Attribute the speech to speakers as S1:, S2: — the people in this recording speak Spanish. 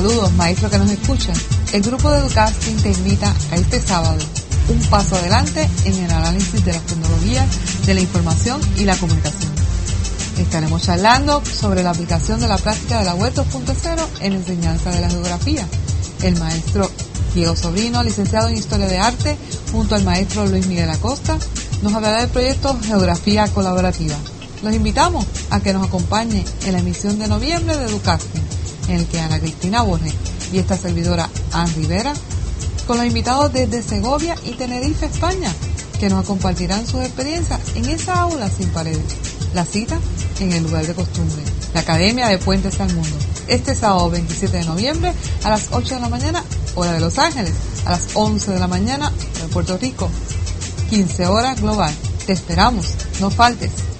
S1: Saludos, maestros que nos escuchan. El grupo de Educasting te invita a este sábado, un paso adelante en el análisis de las tecnologías de la información y la comunicación. Estaremos charlando sobre la aplicación de la práctica de la web 2.0 en la enseñanza de la geografía. El maestro Diego Sobrino, licenciado en Historia de Arte, junto al maestro Luis Miguel Acosta, nos hablará del proyecto Geografía Colaborativa. Los invitamos a que nos acompañe en la emisión de noviembre de Educasting, en el que Ana Cristina Borges y esta servidora Ann Rivera, con los invitados desde Segovia y Tenerife, España, que nos compartirán sus experiencias en esa aula sin paredes. La cita en el lugar de costumbre, la Academia de Puentes al Mundo, este sábado 27 de noviembre a las 8 de la mañana, hora de Los Ángeles, a las 11 de la mañana, hora de Puerto Rico, 15 horas global. Te esperamos, no faltes.